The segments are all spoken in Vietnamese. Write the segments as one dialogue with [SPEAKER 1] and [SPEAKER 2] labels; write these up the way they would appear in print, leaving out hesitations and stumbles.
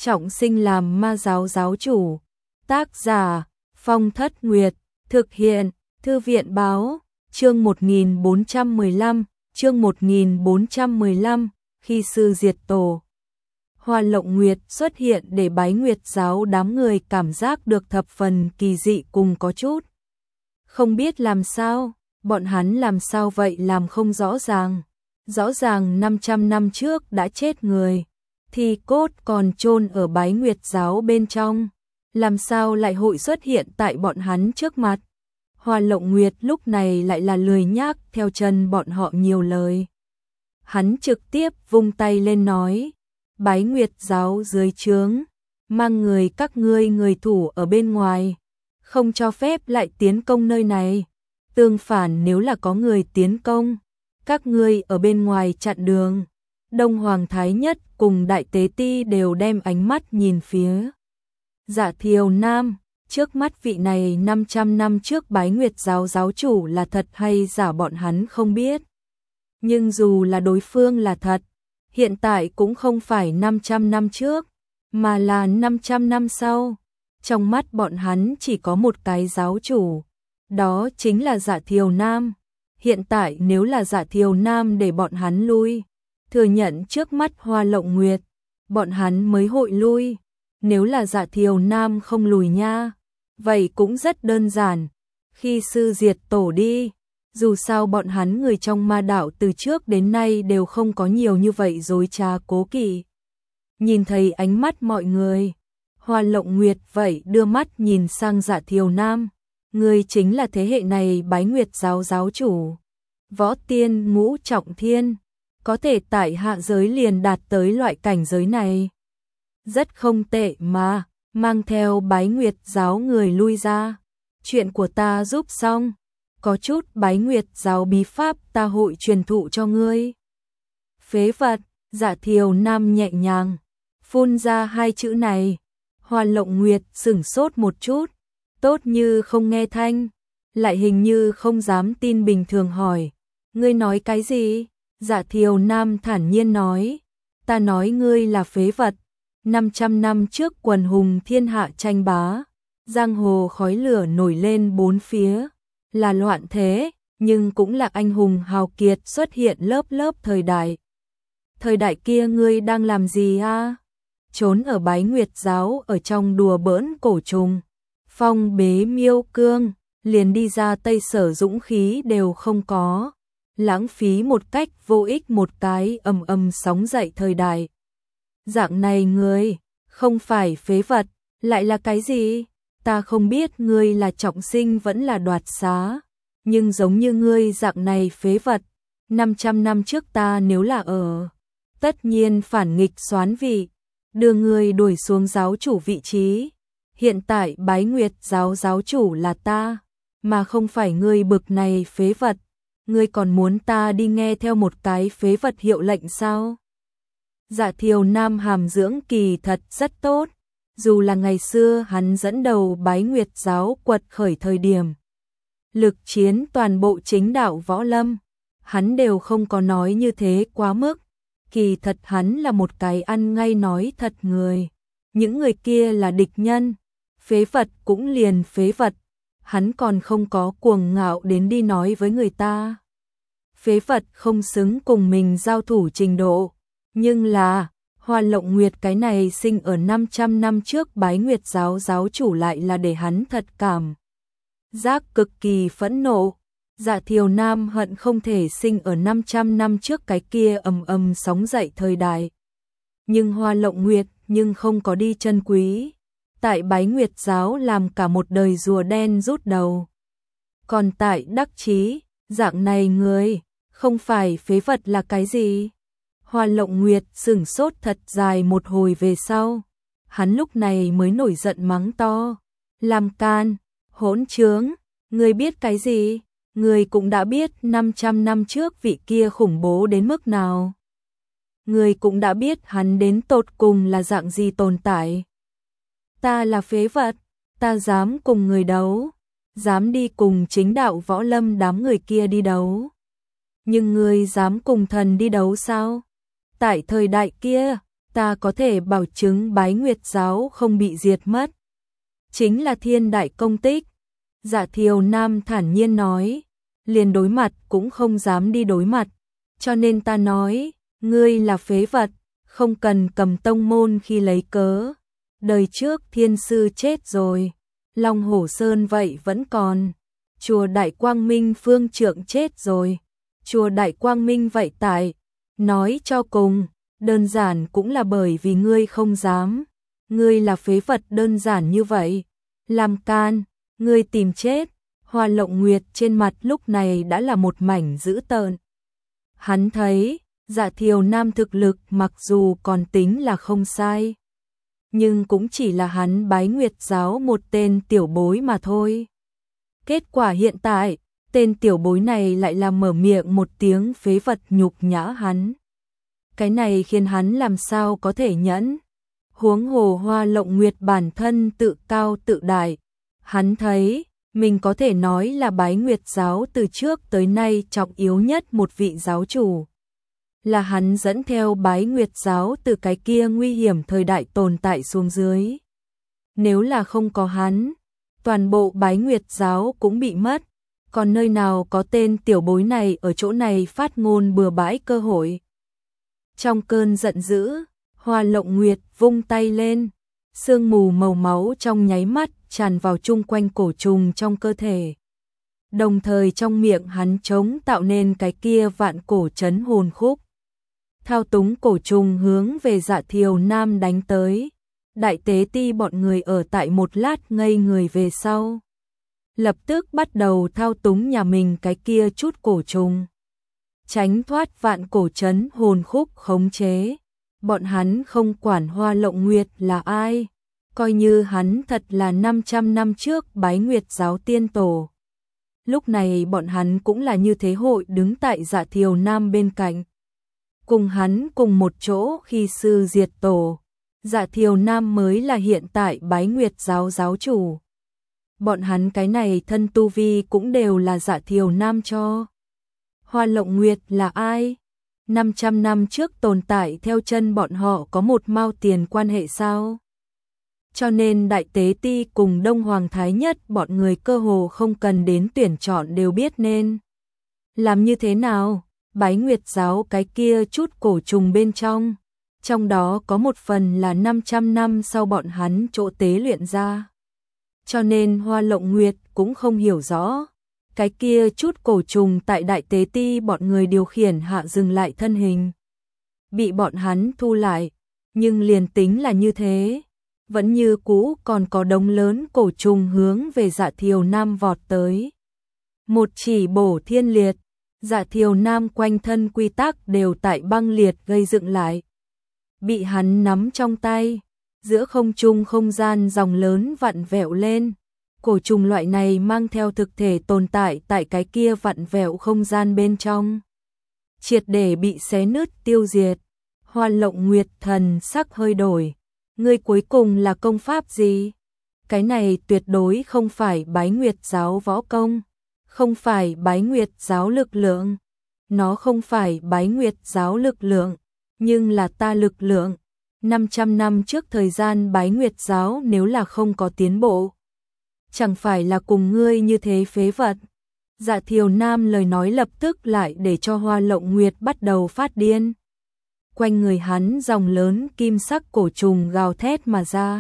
[SPEAKER 1] trọng sinh làm ma giáo giáo chủ. Tác giả, Phong Thất Nguyệt, thực hiện, Thư viện báo, chương 1415, chương 1415, khi sư diệt tổ. Hoa Lộng Nguyệt xuất hiện để bái Nguyệt giáo đám người cảm giác được thập phần kỳ dị cùng có chút. Không biết làm sao, bọn hắn làm sao vậy làm không rõ ràng. Rõ ràng 500 năm trước đã chết người, thì cốt còn chôn ở bái Nguyệt giáo bên trong. Làm sao lại hội xuất hiện tại bọn hắn trước mặt. Hoa Lộng Nguyệt lúc này lại là lười nhác theo chân bọn họ nhiều lời. Hắn trực tiếp vung tay lên nói, bái Nguyệt giáo dưới trướng, mang người các ngươi người thủ ở bên ngoài, không cho phép lại tiến công nơi này. Tương phản nếu là có người tiến công, các ngươi ở bên ngoài chặn đường. Đông Hoàng Thái Nhất cùng Đại Tế Ti đều đem ánh mắt nhìn phía Dạ Thiều Nam. Trước mắt vị này 500 năm trước bái Nguyệt giáo giáo chủ là thật hay giả bọn hắn không biết. Nhưng dù là đối phương là thật, hiện tại cũng không phải 500 năm trước, mà là 500 năm sau. Trong mắt bọn hắn chỉ có một cái giáo chủ, đó chính là Dạ Thiều Nam. Hiện tại nếu là Dạ Thiều Nam để bọn hắn lui, thừa nhận trước mắt Hoa Lộng Nguyệt, bọn hắn mới hội lui. Nếu là Dạ Thiều Nam không lùi nha, vậy cũng rất đơn giản. Khi sư diệt tổ đi, dù sao bọn hắn người trong ma đạo từ trước đến nay đều không có nhiều như vậy dối trá cố kỵ. Nhìn thấy ánh mắt mọi người, Hoa Lộng Nguyệt vậy đưa mắt nhìn sang Dạ Thiều Nam. Người chính là thế hệ này bái Nguyệt giáo giáo chủ. Võ tiên ngũ trọng thiên, có thể tại hạ giới liền đạt tới loại cảnh giới này. Rất không tệ mà, mang theo bái Nguyệt giáo người lui ra. Chuyện của ta giúp xong, có chút bái Nguyệt giáo bí pháp ta hội truyền thụ cho ngươi. Phế vật, Dạ Thiều Nam nhẹ nhàng phun ra hai chữ này. Hoa Lộng Nguyệt sửng sốt một chút, tốt như không nghe thanh, lại hình như không dám tin bình thường hỏi, ngươi nói cái gì? Dạ Thiều Nam thản nhiên nói, ta nói ngươi là phế vật. 500 năm trước quần hùng thiên hạ tranh bá, giang hồ khói lửa nổi lên bốn phía, là loạn thế, nhưng cũng là anh hùng hào kiệt xuất hiện lớp lớp thời đại. Thời đại kia ngươi đang làm gì a? Trốn ở bái Nguyệt giáo ở trong đùa bỡn cổ trùng, phong bế miêu cương, liền đi ra Tây Sở dũng khí đều không có, lãng phí một cách vô ích một cái sóng dậy thời đại. Dạng này ngươi, không phải phế vật, lại là cái gì? Ta không biết ngươi là trọng sinh vẫn là đoạt xá, nhưng giống như ngươi dạng này phế vật, 500 năm trước ta nếu là ở, tất nhiên phản nghịch soán vị, đưa ngươi đuổi xuống giáo chủ vị trí. Hiện tại bái Nguyệt giáo giáo chủ là ta, mà không phải ngươi bực này phế vật. Ngươi còn muốn ta đi nghe theo một cái phế vật hiệu lệnh sao? Dạ Thiều Nam hàm dưỡng kỳ thật rất tốt, dù là ngày xưa hắn dẫn đầu bái Nguyệt giáo quật khởi thời điểm, lực chiến toàn bộ chính đạo võ lâm, hắn đều không có nói như thế quá mức. Kỳ thật hắn là một cái ăn ngay nói thật người, những người kia là địch nhân, phế vật cũng liền phế vật, hắn còn không có cuồng ngạo đến đi nói với người ta. Phế vật không xứng cùng mình giao thủ trình độ. Nhưng là, Hoa Lộng Nguyệt cái này sinh ở 500 năm trước bái Nguyệt giáo giáo chủ lại là để hắn thật cảm giác cực kỳ phẫn nộ. Dạ Thiều Nam hận không thể sinh ở 500 năm trước cái kia sóng dậy thời đại. Nhưng Hoa Lộng Nguyệt nhưng không có đi chân quý. Tại bái Nguyệt giáo làm cả một đời rùa đen rút đầu. Còn tại đắc chí, dạng này người, không phải phế vật là cái gì? Hoa Lộng Nguyệt sửng sốt thật dài một hồi về sau. Hắn lúc này mới nổi giận mắng to. Làm can, hỗn trướng, ngươi biết cái gì? Ngươi cũng đã biết 500 năm trước vị kia khủng bố đến mức nào. Ngươi cũng đã biết hắn đến tột cùng là dạng gì tồn tại. Ta là phế vật, ta dám cùng người đấu, dám đi cùng chính đạo võ lâm đám người kia đi đấu. Nhưng ngươi dám cùng thần đi đấu sao? Tại thời đại kia, ta có thể bảo chứng Bái Nguyệt giáo không bị diệt mất. Chính là thiên đại công tích. Dạ Thiều Nam thản nhiên nói, liền đối mặt cũng không dám đi đối mặt, cho nên ta nói, ngươi là phế vật, không cần cầm tông môn khi lấy cớ. Đời trước thiên sư chết rồi, Long Hổ Sơn vậy vẫn còn, chùa Đại Quang Minh phương trượng chết rồi, chùa Đại Quang Minh vậy tại, nói cho cùng, đơn giản cũng là bởi vì ngươi không dám, ngươi là phế vật đơn giản như vậy, làm can, ngươi tìm chết. Hoa Lộng Nguyệt trên mặt lúc này đã là một mảnh dữ tợn. Hắn thấy, Dạ Thiều Nam thực lực mặc dù còn tính là không sai, nhưng cũng chỉ là hắn Bái Nguyệt giáo một tên tiểu bối mà thôi. Kết quả hiện tại, tên tiểu bối này lại là mở miệng một tiếng phế vật nhục nhã hắn. Cái này khiến hắn làm sao có thể nhẫn. Huống hồ Hoa Lộng Nguyệt bản thân tự cao tự đại, hắn thấy mình có thể nói là Bái Nguyệt giáo từ trước tới nay trọng yếu nhất một vị giáo chủ. Là hắn dẫn theo Bái Nguyệt giáo từ cái kia nguy hiểm thời đại tồn tại xuống dưới. Nếu là không có hắn, toàn bộ Bái Nguyệt giáo cũng bị mất, còn nơi nào có tên tiểu bối này ở chỗ này phát ngôn bừa bãi cơ hội. Trong cơn giận dữ, Hoa Lộng Nguyệt vung tay lên, sương mù màu máu trong nháy mắt tràn vào chung quanh cổ trùng trong cơ thể. Đồng thời trong miệng hắn trống tạo nên cái kia vạn cổ trấn hồn khúc. Thao túng cổ trùng hướng về Dạ Thiều Nam đánh tới. Đại tế ti bọn người ở tại một lát ngây người về sau. Lập tức bắt đầu thao túng nhà mình cái kia chút cổ trùng. Tránh thoát vạn cổ trấn hồn khúc khống chế. Bọn hắn không quản Hoa Lộng Nguyệt là ai. Coi như hắn thật là 500 năm trước Bái Nguyệt giáo tiên tổ. Lúc này bọn hắn cũng là như thế hội đứng tại Dạ Thiều Nam bên cạnh. Cùng hắn cùng một chỗ khi sư diệt tổ. Dạ Thiều Nam mới là hiện tại Bái Nguyệt giáo giáo chủ. Bọn hắn cái này thân tu vi cũng đều là Dạ Thiều Nam cho. Hoa Lộng Nguyệt là ai? 500 năm trước tồn tại theo chân bọn họ có một mao tiền quan hệ sao? Cho nên Đại Tế Ti cùng Đông Hoàng Thái Nhất bọn người cơ hồ không cần đến tuyển chọn đều biết nên làm như thế nào. Bái Nguyệt giáo cái kia chút cổ trùng bên trong đó có một phần là 500 năm sau bọn hắn chỗ tế luyện ra. Cho nên Hoa Lộng Nguyệt cũng không hiểu rõ, cái kia chút cổ trùng tại Đại Tế Ti bọn người điều khiển hạ dừng lại thân hình. Bị bọn hắn thu lại, nhưng liền tính là như thế, vẫn như cũ còn có đống lớn cổ trùng hướng về Dạ Thiều Nam vọt tới. Một chỉ bổ thiên liệt, Dạ Thiều Nam quanh thân quy tắc đều tại băng liệt gây dựng lại. Bị hắn nắm trong tay, giữa không trung không gian dòng lớn vặn vẹo lên. Cổ trùng loại này mang theo thực thể tồn tại tại cái kia vặn vẹo không gian bên trong. Triệt để bị xé nứt tiêu diệt. Hoa Lộng Nguyệt thần sắc hơi đổi. Ngươi cuối cùng là công pháp gì? Cái này tuyệt đối không phải Bái Nguyệt giáo võ công. Không phải Bái Nguyệt giáo lực lượng. Nó không phải Bái Nguyệt giáo lực lượng, nhưng là ta lực lượng. 500 năm trước thời gian Bái Nguyệt giáo nếu là không có tiến bộ, chẳng phải là cùng ngươi như thế phế vật. Dạ Thiều Nam lời nói lập tức lại để cho Hoa Lộng Nguyệt bắt đầu phát điên. Quanh người hắn dòng lớn kim sắc cổ trùng gào thét mà ra.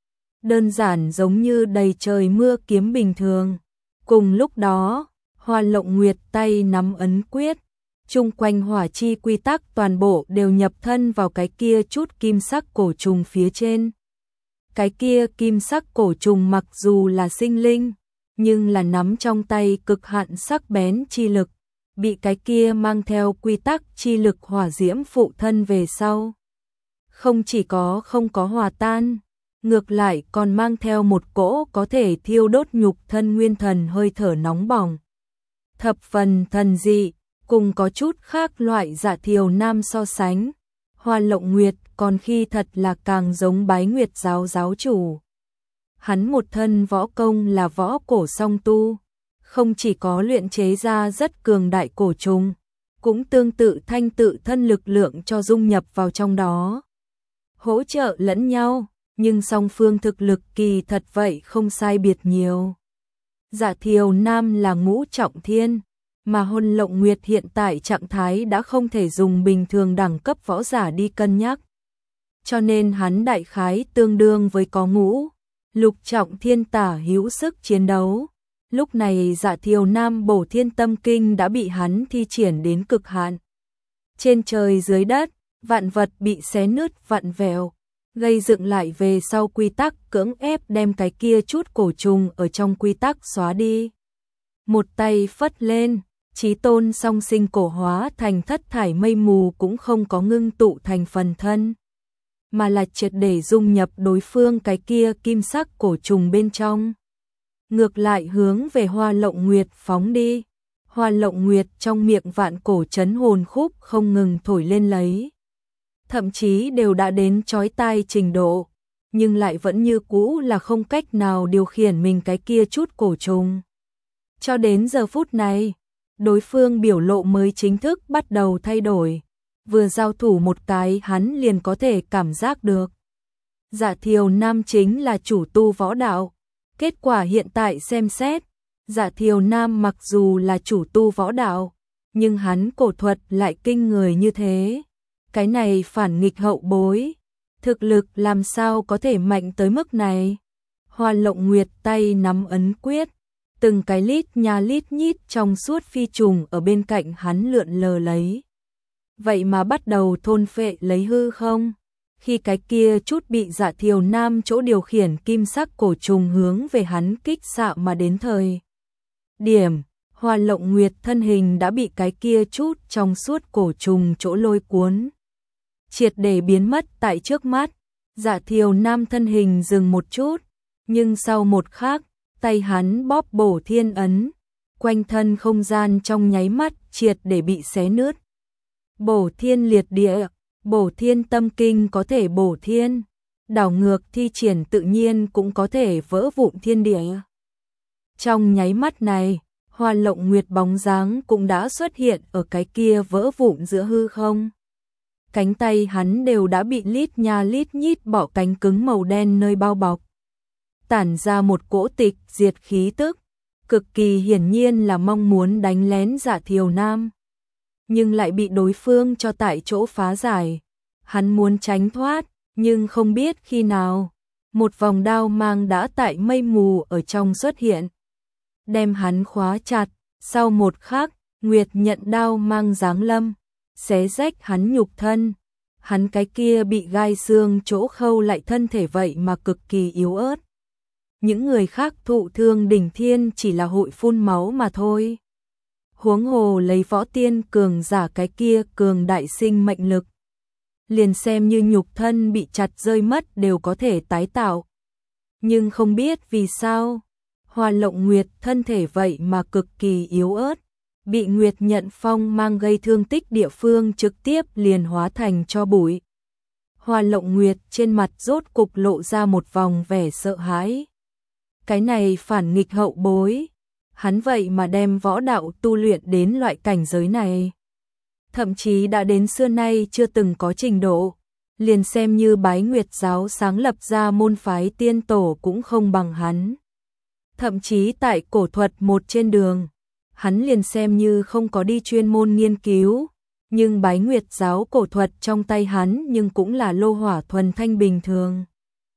[SPEAKER 1] Đơn giản giống như đầy trời mưa kiếm bình thường. Cùng lúc đó, Hoa Lộng Nguyệt tay nắm ấn quyết, chung quanh hỏa chi quy tắc toàn bộ đều nhập thân vào cái kia chút kim sắc cổ trùng phía trên. Cái kia kim sắc cổ trùng mặc dù là sinh linh, nhưng là nắm trong tay cực hạn sắc bén chi lực, bị cái kia mang theo quy tắc chi lực hỏa diễm phụ thân về sau. Không chỉ có không có hòa tan, ngược lại còn mang theo một cỗ có thể thiêu đốt nhục thân nguyên thần hơi thở nóng bỏng. Thập phần thần dị, cùng có chút khác loại Dạ Thiều Nam so sánh. Hoa Lộng Nguyệt còn khi thật là càng giống Bái Nguyệt giáo giáo chủ. Hắn một thân võ công là võ cổ song tu, không chỉ có luyện chế ra rất cường đại cổ trùng, cũng tương tự thanh tự thân lực lượng cho dung nhập vào trong đó. hỗ trợ lẫn nhau, nhưng song phương thực lực kỳ thật vậy không sai biệt nhiều. Dạ Thiều Nam là ngũ trọng thiên, mà Hôn Lộng Nguyệt hiện tại trạng thái đã không thể dùng bình thường đẳng cấp võ giả đi cân nhắc. Cho nên hắn đại khái tương đương với có ngũ, lục trọng thiên tả hữu sức chiến đấu. Lúc này Dạ Thiều Nam Bổ Thiên Tâm Kinh đã bị hắn thi triển đến cực hạn. Trên trời dưới đất, vạn vật bị xé nứt vặn vẹo, gây dựng lại về sau quy tắc, cưỡng ép đem cái kia chút cổ trùng ở trong quy tắc xóa đi. Một tay phất lên, Chí Tôn song sinh cổ hóa thành thất thải mây mù cũng không có ngưng tụ thành phần thân, mà là triệt để dung nhập đối phương cái kia kim sắc cổ trùng bên trong. Ngược lại hướng về Hoa Lộng Nguyệt phóng đi. Hoa Lộng Nguyệt trong miệng vạn cổ trấn hồn khúc không ngừng thổi lên lấy. Thậm chí đều đã đến chói tai trình độ, nhưng lại vẫn như cũ là không cách nào điều khiển mình cái kia chút cổ trùng. Cho đến giờ phút này, đối phương biểu lộ mới chính thức bắt đầu thay đổi. Vừa giao thủ một cái hắn liền có thể cảm giác được. Dạ Thiều Nam chính là chủ tu võ đạo. Kết quả hiện tại xem xét, Dạ Thiều Nam mặc dù là chủ tu võ đạo, nhưng hắn cổ thuật lại kinh người như thế. Cái này phản nghịch hậu bối, thực lực làm sao có thể mạnh tới mức này. Hoa Lộng Nguyệt tay nắm ấn quyết, từng cái lít nha lít nhít trong suốt phi trùng ở bên cạnh hắn lượn lờ lấy. Vậy mà bắt đầu thôn phệ lấy hư không. Khi cái kia chút bị Dạ Thiều Nam chỗ điều khiển kim sắc cổ trùng hướng về hắn kích xạ mà đến thời điểm, Hoa Lộng Nguyệt thân hình đã bị cái kia chút trong suốt cổ trùng chỗ lôi cuốn, triệt để biến mất tại trước mắt. Dạ Thiều Nam thân hình dừng một chút, nhưng sau một khắc, tay hắn bóp Bổ Thiên ấn, quanh thân không gian trong nháy mắt triệt để bị xé nứt. Bổ Thiên liệt địa, Bổ Thiên Tâm Kinh có thể bổ thiên, đảo ngược thi triển tự nhiên cũng có thể vỡ vụn thiên địa. Trong nháy mắt này, Hoa Lộng Nguyệt bóng dáng cũng đã xuất hiện ở cái kia vỡ vụn giữa hư không. Cánh tay hắn đều đã bị lít nha lít nhít bọ cánh cứng màu đen nơi bao bọc, tản ra một cỗ tịch diệt khí tức, cực kỳ hiển nhiên là mong muốn đánh lén Dạ Thiều Nam, nhưng lại bị đối phương cho tại chỗ phá giải. Hắn muốn tránh thoát, nhưng không biết khi nào, một vòng đao mang đã tại mây mù ở trong xuất hiện, đem hắn khóa chặt. Sau một khắc, Nguyệt nhận đao mang giáng lâm, xé rách hắn nhục thân. Hắn cái kia bị gai xương chỗ khâu lại thân thể vậy mà cực kỳ yếu ớt. Những người khác thụ thương đỉnh thiên chỉ là hội phun máu mà thôi. Huống hồ lấy võ tiên cường giả cái kia cường đại sinh mệnh lực, liền xem như nhục thân bị chặt rơi mất đều có thể tái tạo. Nhưng không biết vì sao, Hoa Lộng Nguyệt thân thể vậy mà cực kỳ yếu ớt, bị Nguyệt nhận phong mang gây thương tích địa phương trực tiếp liền hóa thành tro bụi. Hoa Lộng Nguyệt trên mặt rốt cục lộ ra một vòng vẻ sợ hãi. Cái này phản nghịch hậu bối, hắn vậy mà đem võ đạo tu luyện đến loại cảnh giới này. Thậm chí đã đến xưa nay chưa từng có trình độ, liền xem như Bái Nguyệt giáo sáng lập ra môn phái tiên tổ cũng không bằng hắn. Thậm chí tại cổ thuật một trên đường, hắn liền xem như không có đi chuyên môn nghiên cứu, nhưng Bái Nguyệt giáo cổ thuật trong tay hắn nhưng cũng là lô hỏa thuần thanh bình thường.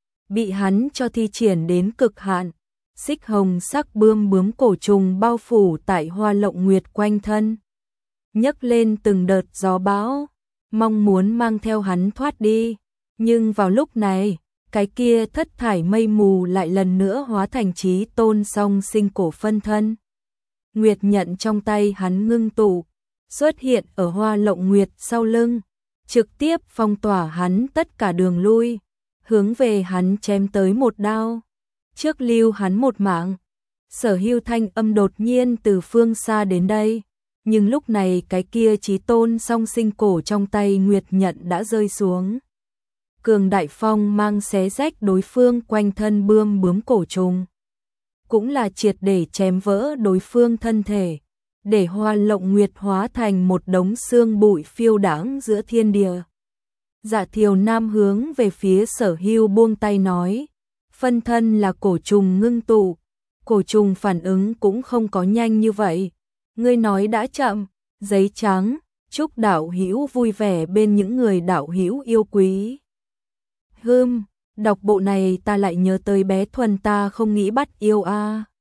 [SPEAKER 1] Bị hắn cho thi triển đến cực hạn, xích hồng sắc bướm cổ trùng bao phủ tại Hoa Lộng Nguyệt quanh thân, nhấc lên từng đợt gió bão, mong muốn mang theo hắn thoát đi. Nhưng vào lúc này, cái kia thất thải mây mù lại lần nữa hóa thành Chí Tôn song sinh cổ phân thân. Nguyệt nhận trong tay hắn ngưng tụ, xuất hiện ở Hoa Lộng Nguyệt sau lưng, trực tiếp phong tỏa hắn tất cả đường lui, hướng về hắn chém tới một đao, trước lưu hắn một mạng. Sở Hưu thanh âm đột nhiên từ phương xa đến đây, nhưng lúc này cái kia Chí Tôn song sinh cổ trong tay Nguyệt nhận đã rơi xuống. Cường đại phong mang xé rách đối phương quanh thân bướm cổ trùng, cũng là triệt để chém vỡ đối phương thân thể, để Hoa Lộng Nguyệt hóa thành một đống xương bụi phiêu đãng giữa thiên địa. Dạ Thiều Nam hướng về phía Sở Hưu buông tay nói, phân thân là cổ trùng ngưng tụ, cổ trùng phản ứng cũng không có nhanh như vậy. Ngươi nói đã chậm, giấy trắng, chúc đạo hữu vui vẻ bên những người đạo hữu yêu quý. Đọc bộ này ta lại nhớ tới bé Thuần ta không nghĩ bắt yêu a.